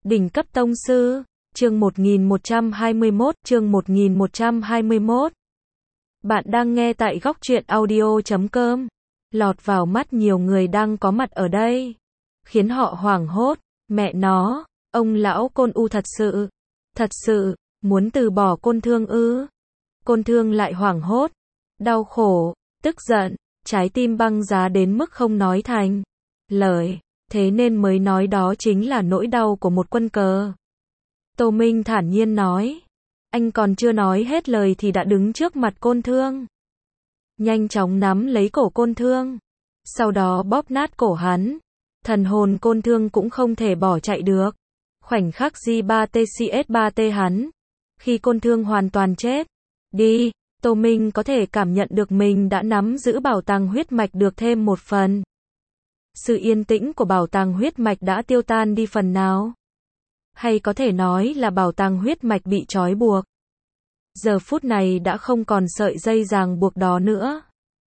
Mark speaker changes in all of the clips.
Speaker 1: Đỉnh cấp tông sư, chương 1121. Bạn đang nghe tại góc truyện audio.com. Lọt vào mắt nhiều người đang có mặt ở đây, khiến họ hoảng hốt. Mẹ nó, ông lão Côn U thật sự, muốn từ bỏ Côn Thương ư? Côn Thương lại hoảng hốt, đau khổ, tức giận, trái tim băng giá đến mức không nói thành lời, thế nên mới nói đó chính là nỗi đau của một quân cờ. Tô Minh thản nhiên nói, anh còn chưa nói hết lời thì đã đứng trước mặt Côn Thương. Nhanh chóng nắm lấy cổ Côn Thương, sau đó bóp nát cổ hắn. Thần hồn Côn Thương cũng không thể bỏ chạy được. Khoảnh khắc J3TCS3T hắn, khi Côn Thương hoàn toàn chết đi, Tô Minh có thể cảm nhận được mình đã nắm giữ bảo tàng huyết mạch được thêm một phần. Sự yên tĩnh của bảo tàng huyết mạch đã tiêu tan đi phần nào. Hay có thể nói là bảo tàng huyết mạch bị trói buộc. Giờ phút này đã không còn sợi dây ràng buộc đó nữa.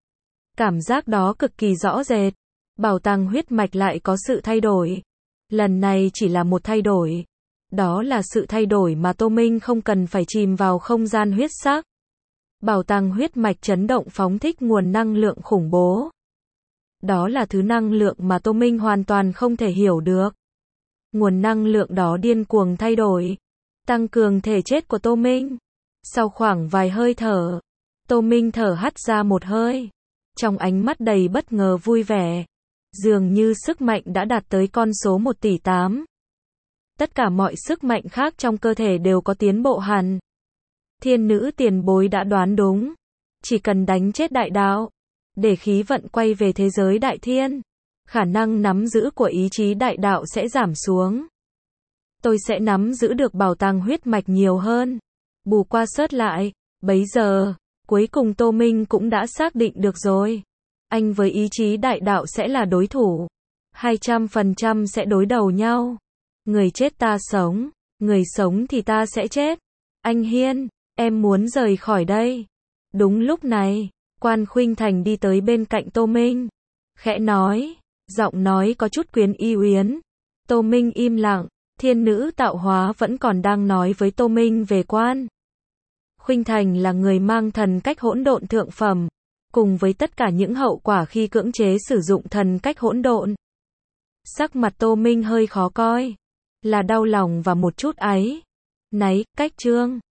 Speaker 1: Cảm giác đó cực kỳ rõ rệt. Bảo tàng huyết mạch lại có sự thay đổi. Lần này chỉ là một thay đổi. Đó là sự thay đổi mà Tô Minh không cần phải chìm vào không gian huyết sắc. Bảo tàng huyết mạch chấn động phóng thích nguồn năng lượng khủng bố. Đó là thứ năng lượng mà Tô Minh hoàn toàn không thể hiểu được. Nguồn năng lượng đó điên cuồng thay đổi, tăng cường thể chất của Tô Minh. Sau khoảng vài hơi thở, Tô Minh thở hắt ra một hơi. Trong ánh mắt đầy bất ngờ vui vẻ. Dường như sức mạnh đã đạt tới con số 1 tỷ 8. Tất cả mọi sức mạnh khác trong cơ thể đều có tiến bộ hẳn. Thiên nữ tiền bối đã đoán đúng. Chỉ cần đánh chết đại đạo, để khí vận quay về thế giới đại thiên, khả năng nắm giữ của ý chí đại đạo sẽ giảm xuống. Tôi sẽ nắm giữ được bảo tàng huyết mạch nhiều hơn. Bù qua sớt lại, bấy giờ, cuối cùng Tô Minh cũng đã xác định được rồi. Anh với ý chí đại đạo sẽ là đối thủ. 200% sẽ đối đầu nhau. Người chết ta sống, người sống thì ta sẽ chết. Anh Hiên, em muốn rời khỏi đây. Đúng lúc này, Quan Khuynh Thành đi tới bên cạnh Tô Minh. Khẽ nói, giọng nói có chút quyến y uyến. Tô Minh im lặng, thiên nữ tạo hóa vẫn còn đang nói với Tô Minh về Quan Khuynh Thành là người mang thần cách hỗn độn thượng phẩm, cùng với tất cả những hậu quả khi cưỡng chế sử dụng thần cách hỗn độn. Sắc mặt Tô Minh hơi khó coi, là đau lòng và một chút áy náy. Cách Trương